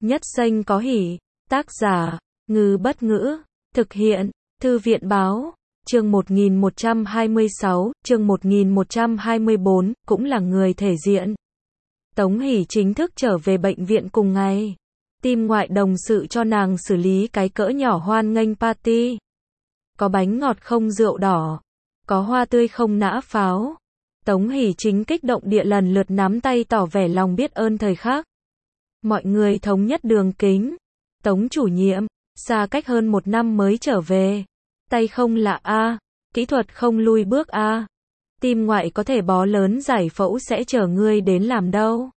Nhất danh có hỷ. Tác giả, Ngư Bất Ngữ. Thực hiện, Thư viện Báo. Chương 1126, chương 1124, cũng là người thể diện. Tống Hỷ chính thức trở về bệnh viện cùng ngày. Tim ngoại đồng sự cho nàng xử lý cái cỡ nhỏ hoan nghênh party. Có bánh ngọt không rượu đỏ. Có hoa tươi không nã pháo. Tống Hỷ chính kích động địa lần lượt nắm tay tỏ vẻ lòng biết ơn thời khắc. Mọi người thống nhất đường kính. Tống chủ nhiệm, xa cách hơn 1 năm mới trở về. Tay không lạ a, kỹ thuật không lui bước a. Tim ngoại có thể bó lớn giải phẫu sẽ chờ ngươi đến làm đâu.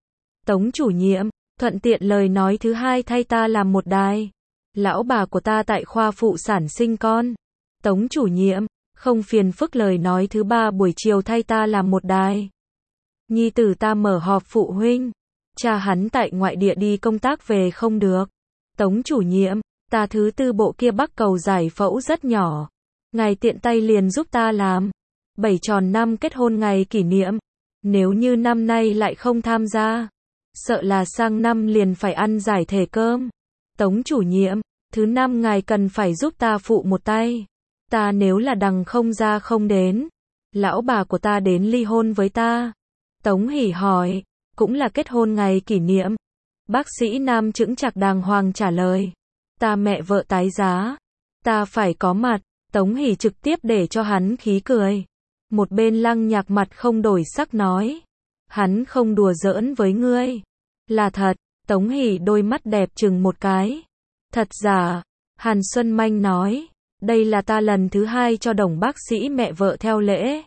Tống chủ nhiệm, thuận tiện lời nói thứ hai thay ta làm một đài. Lão bà của ta tại khoa phụ sản sinh con. Tống chủ nhiệm, không phiền phức lời nói thứ ba buổi chiều thay ta làm một đài. Nhi tử ta mở họp phụ huynh. Cha hắn tại ngoại địa đi công tác về không được. Tống chủ nhiệm, ta thứ tư bộ kia bắc cầu giải phẫu rất nhỏ. Ngài tiện tay liền giúp ta làm. 7 tròn năm kết hôn ngày kỷ niệm. Nếu như năm nay lại không tham gia, sợ là sang năm liền phải ăn giải thể cơm. Tống chủ nhiệm, thứ năm ngài cần phải giúp ta phụ một tay. Ta nếu là đằng không ra không đến, lão bà của ta đến ly hôn với ta. Tống Hỷ hỏi, cũng là kết hôn ngày kỷ niệm. Bác sĩ nam chững chạc đàng hoàng trả lời, ta mẹ vợ tái giá, ta phải có mặt. Tống Hỷ trực tiếp để cho hắn khí cười. Một bên Lăng Nhạc mặt không đổi sắc nói, hắn không đùa giỡn với ngươi. Là thật. Tống Hỷ đôi mắt đẹp chừng một cái. Thật giả. Hàn Xuân Manh nói, đây là ta lần thứ 2 cho Đồng bác sĩ mẹ vợ theo lễ.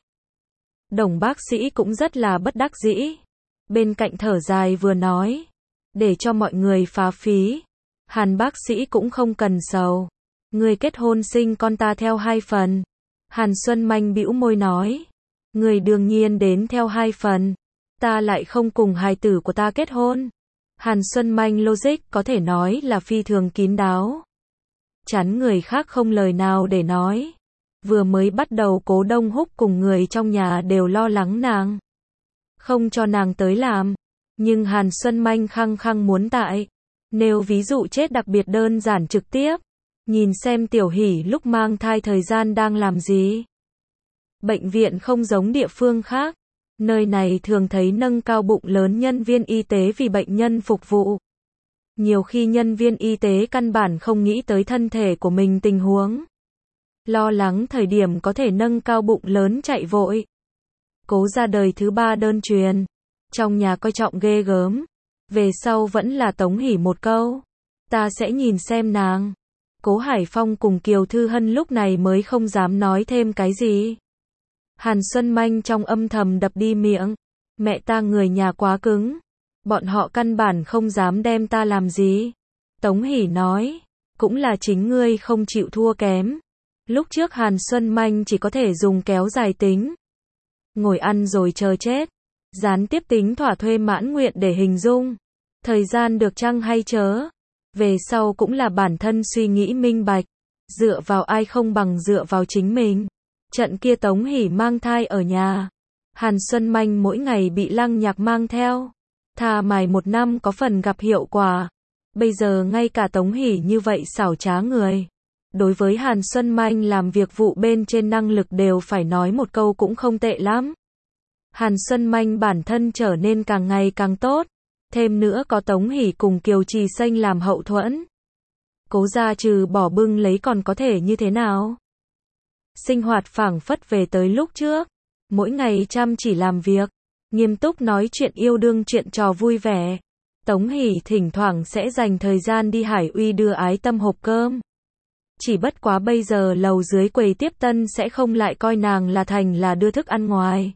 Đồng bác sĩ cũng rất là bất đắc dĩ. Bên cạnh thở dài vừa nói, để cho mọi người phá phí. Hàn bác sĩ cũng không cần sầu. Người kết hôn sinh con ta theo 2 phần. Hàn Xuân Manh bĩu môi nói, người đương nhiên đến theo 2 phần. Ta lại không cùng hài tử của ta kết hôn. Hàn Xuân Manh logic có thể nói là phi thường kín đáo. Chắn người khác không lời nào để nói. Vừa mới bắt đầu Cố Đông Húc cùng người trong nhà đều lo lắng nàng, không cho nàng tới làm. Nhưng Hàn Xuân Manh khăng khăng muốn tại. Nêu ví dụ chết đặc biệt đơn giản trực tiếp. Nhìn xem Tiểu Hỷ lúc mang thai thời gian đang làm gì. Bệnh viện không giống địa phương khác. Nơi này thường thấy nâng cao bụng lớn nhân viên y tế vì bệnh nhân phục vụ. Nhiều khi nhân viên y tế căn bản không nghĩ tới thân thể của mình tình huống. Lo lắng thời điểm có thể nâng cao bụng lớn chạy vội. Cố ra đời thứ 3 đơn truyền. Trong nhà coi trọng ghê gớm. Về sau vẫn là Tống Hỷ một câu, ta sẽ nhìn xem nàng. Cố Hải Phong cùng Kiều Thư Hân lúc này mới không dám nói thêm cái gì. Hàn Xuân Manh trong âm thầm đập đi miệng. Mẹ ta người nhà quá cứng. Bọn họ căn bản không dám đem ta làm gì. Tống Hỷ nói, cũng là chính ngươi không chịu thua kém. Lúc trước Hàn Xuân Manh chỉ có thể dùng kéo dài tính. Ngồi ăn rồi chờ chết. Gián tiếp tính thỏa thuê mãn nguyện để hình dung. Thời gian được chăng hay chớ. Về sau cũng là bản thân suy nghĩ minh bạch. Dựa vào ai không bằng dựa vào chính mình. Trận kia Tống Hỷ mang thai ở nhà. Hàn Xuân Manh mỗi ngày bị Lăng Nhạc mang theo. Thà mài 1 năm có phần gặp hiệu quả. Bây giờ ngay cả Tống Hỷ như vậy xảo trá người. Đối với Hàn Xuân Manh làm việc vụ bên trên năng lực đều phải nói một câu cũng không tệ lắm. Hàn Xuân Manh bản thân trở nên càng ngày càng tốt. Thêm nữa có Tống Hỷ cùng Kiều Trì Xanh làm hậu thuẫn. Cố gia trừ bỏ bưng lấy còn có thể như thế nào? Sinh hoạt phảng phất về tới lúc trước. Mỗi ngày chăm chỉ làm việc. Nghiêm túc nói chuyện yêu đương chuyện trò vui vẻ. Tống Hỷ thỉnh thoảng sẽ dành thời gian đi Hải Uy đưa Ái Tâm hộp cơm. Chỉ bất quá bây giờ lầu dưới quầy tiếp tân sẽ không lại coi nàng là thành là đưa thức ăn ngoài.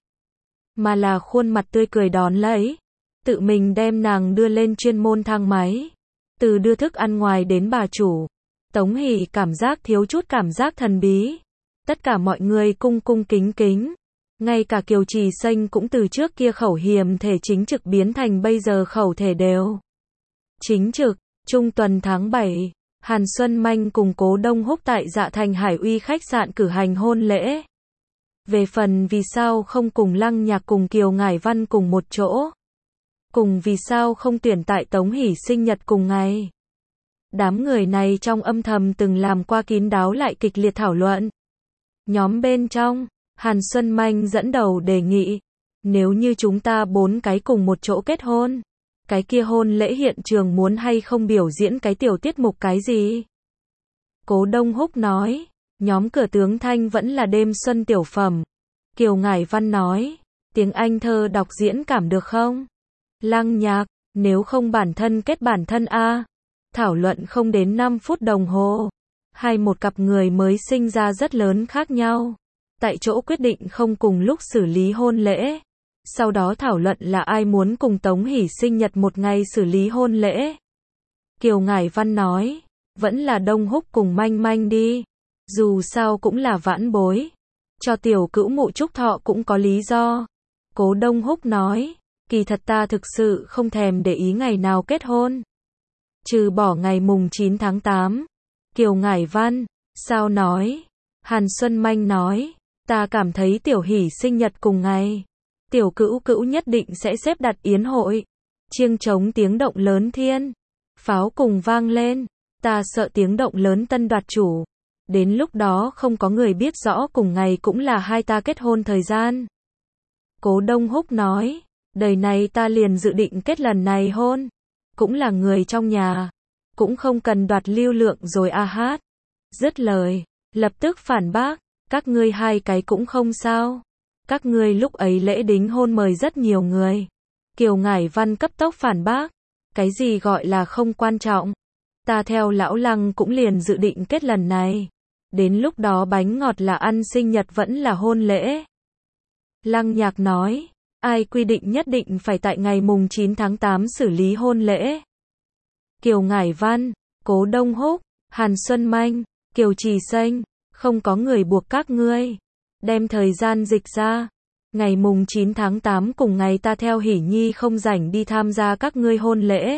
Mà là khuôn mặt tươi cười đón lấy. Tự mình đem nàng đưa lên chuyên môn thang máy. Từ đưa thức ăn ngoài đến bà chủ. Tống Hỷ cảm giác thiếu chút cảm giác thần bí. Tất cả mọi người cung cung kính kính. Ngay cả Kiều Trì Xanh cũng từ trước kia khẩu hiềm thể chính trực biến thành bây giờ khẩu thể đều chính trực. Trung tuần tháng 7, Hàn Xuân Manh cùng Cố Đông Húc tại Dạ Thành Hải Uy khách sạn cử hành hôn lễ. Về phần vì sao không cùng Lăng Nhạc cùng Kiều Ngải Văn cùng một chỗ, cùng vì sao không tuyển tại Tống Hỷ sinh nhật cùng ngày. Đám người này trong âm thầm từng làm qua kín đáo lại kịch liệt thảo luận. Nhóm bên trong, Hàn Xuân Manh dẫn đầu đề nghị, nếu như chúng ta 4 cái cùng một chỗ kết hôn, cái kia hôn lễ hiện trường muốn hay không biểu diễn cái tiểu tiết mục cái gì? Cố Đông Húc nói, nhóm Cửa Tướng Thanh vẫn là đêm xuân tiểu phẩm. Kiều Ngải Văn nói, tiếng Anh thơ đọc diễn cảm được không? Lăng Nhạc, nếu không bản thân kết bản thân a. Thảo luận không đến 5 phút đồng hồ. Hai một cặp người mới sinh ra rất lớn khác nhau. Tại chỗ quyết định không cùng lúc xử lý hôn lễ. Sau đó thảo luận là ai muốn cùng Tống Hỷ sinh nhật một ngày xử lý hôn lễ. Kiều Ngải Văn nói, vẫn là Đông Húc cùng Manh Manh đi. Dù sao cũng là vãn bối. Cho tiểu cữu mụ chúc thọ cũng có lý do. Cố Đông Húc nói, kỳ thật ta thực sự không thèm để ý ngày nào kết hôn. Trừ bỏ ngày mùng 9 tháng 8. Kiều Ngải Văn, sao nói? Hàn Xuân Manh nói, ta cảm thấy tiểu Hỷ sinh nhật cùng ngày. Tiểu cữu cữu nhất định sẽ xếp đặt yến hội. Chiêng trống tiếng động lớn thiên. Pháo cùng vang lên. Ta sợ tiếng động lớn tân đoạt chủ. Đến lúc đó không có người biết rõ cùng ngày cũng là hai ta kết hôn thời gian. Cố Đông Húc nói, đời này ta liền dự định kết lần này hôn. Cũng là người trong nhà. Cũng không cần đoạt lưu lượng rồi a hát. Dứt lời, lập tức phản bác, các ngươi hai cái cũng không sao. Các ngươi lúc ấy lễ đính hôn mời rất nhiều người. Kiều Ngải Văn cấp tốc phản bác, cái gì gọi là không quan trọng. Ta theo lão Lăng cũng liền dự định kết lần này. Đến lúc đó bánh ngọt là ăn sinh nhật vẫn là hôn lễ. Lăng Nhạc nói, ai quy định nhất định phải tại ngày mùng 9 tháng 8 xử lý hôn lễ. Kiều Ngải Văn, Cố Đông Húc, Hàn Xuân Manh, Kiều Trì Xanh, không có người buộc các ngươi. Đem thời gian dịch ra. Ngày mùng 9 tháng 8 cùng ngày ta theo Hỷ Nhi không rảnh đi tham gia các ngươi hôn lễ.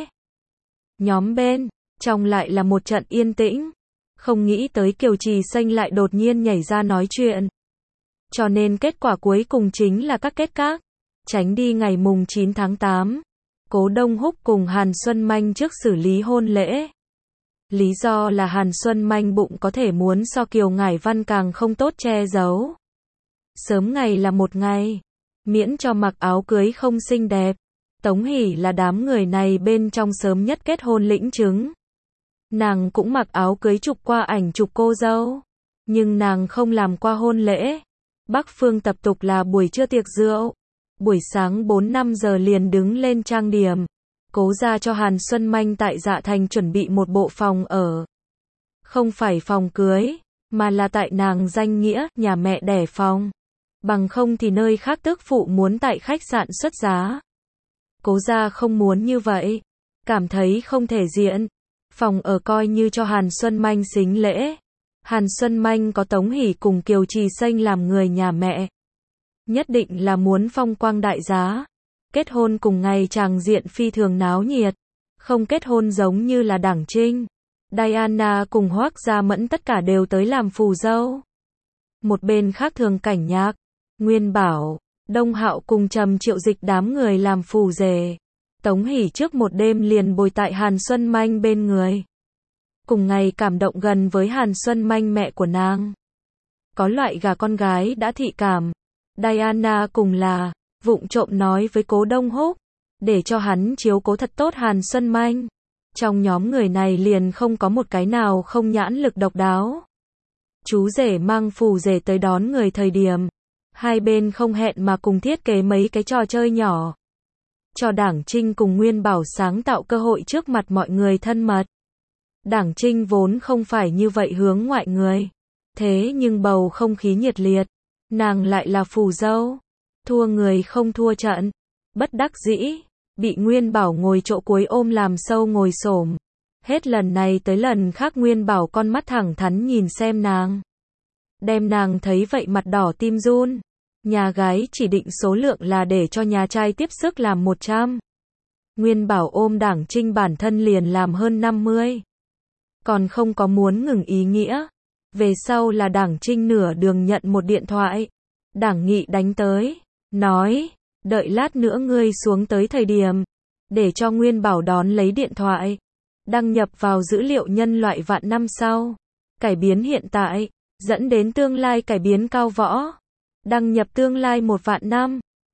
Nhóm bên trong lại là một trận yên tĩnh. Không nghĩ tới Kiều Trì Xanh lại đột nhiên nhảy ra nói chuyện. Cho nên kết quả cuối cùng chính là các. Tránh đi ngày mùng 9 tháng 8. Cố Đông Húc cùng Hàn Xuân Manh trước xử lý hôn lễ. Lý do là Hàn Xuân Manh bụng có thể muốn so Kiều Ngải Văn càng không tốt che giấu. Sớm ngày là một ngày. Miễn cho mặc áo cưới không xinh đẹp. Tống Hỷ là đám người này bên trong sớm nhất kết hôn lĩnh chứng. Nàng cũng mặc áo cưới chụp qua ảnh chụp cô dâu. Nhưng nàng không làm qua hôn lễ. Bắc phương tập tục là buổi trưa tiệc rượu. Buổi sáng 4-5 giờ liền đứng lên trang điểm. Cố ra cho Hàn Xuân Manh tại Dạ Thành chuẩn bị một bộ phòng ở. Không phải phòng cưới, mà là tại nàng danh nghĩa, nhà mẹ đẻ phòng. Bằng không thì nơi khác tức phụ muốn tại khách sạn xuất giá. Cố ra không muốn như vậy. Cảm thấy không thể diện. Phòng ở coi như cho Hàn Xuân Manh xính lễ. Hàn Xuân Manh có Tống Hỷ cùng Kiều Trì Xanh làm người nhà mẹ. Nhất định là muốn phong quang đại giá. Kết hôn cùng ngày tràng diện phi thường náo nhiệt. Không kết hôn giống như là Đảng Trinh. Diana cùng Hoác Gia Mẫn tất cả đều tới làm phù dâu. Một bên khác Thường Cảnh Nhạc, Nguyên Bảo, Đông Hạo cùng Trầm Triệu Dịch đám người làm phù rể. Tống Hỷ trước một đêm liền bồi tại Hàn Xuân Manh bên người. Cùng ngày cảm động gần với Hàn Xuân Manh mẹ của nàng. Có loại gà con gái đã thị cảm. Diana cùng là vụng trộm nói với Cố Đông Húc, để cho hắn chiếu cố thật tốt Hàn Xuân Manh. Trong nhóm người này liền không có một cái nào không nhãn lực độc đáo. Chú rể mang phù rể tới đón người thời điểm. Hai bên không hẹn mà cùng thiết kế mấy cái trò chơi nhỏ. Cho Đảng Trinh cùng Nguyên Bảo sáng tạo cơ hội trước mặt mọi người thân mật. Đảng Trinh vốn không phải như vậy hướng ngoại người. Thế nhưng bầu không khí nhiệt liệt. Nàng lại là phù dâu. Thua người không thua trận. Bất đắc dĩ. Bị Nguyên Bảo ngồi chỗ cuối ôm làm sâu ngồi xổm. Hết lần này tới lần khác Nguyên Bảo con mắt thẳng thắn nhìn xem nàng. Đem nàng thấy vậy mặt đỏ tim run. Nhà gái chỉ định số lượng là để cho nhà trai tiếp sức làm 100. Nguyên Bảo ôm Đảng Trinh bản thân liền làm hơn 50. Còn không có muốn ngừng ý nghĩa. Về sau là Đảng Trinh nửa đường nhận một điện thoại. Đảng Nghị đánh tới. Nói, đợi lát nữa ngươi xuống tới thời điểm. Để cho Nguyên Bảo đón lấy điện thoại. Đăng nhập vào dữ liệu nhân loại vạn năm sau. Cải biến hiện tại. Dẫn đến tương lai cải biến cao võ. Đăng nhập tương lai 1 vạn năm.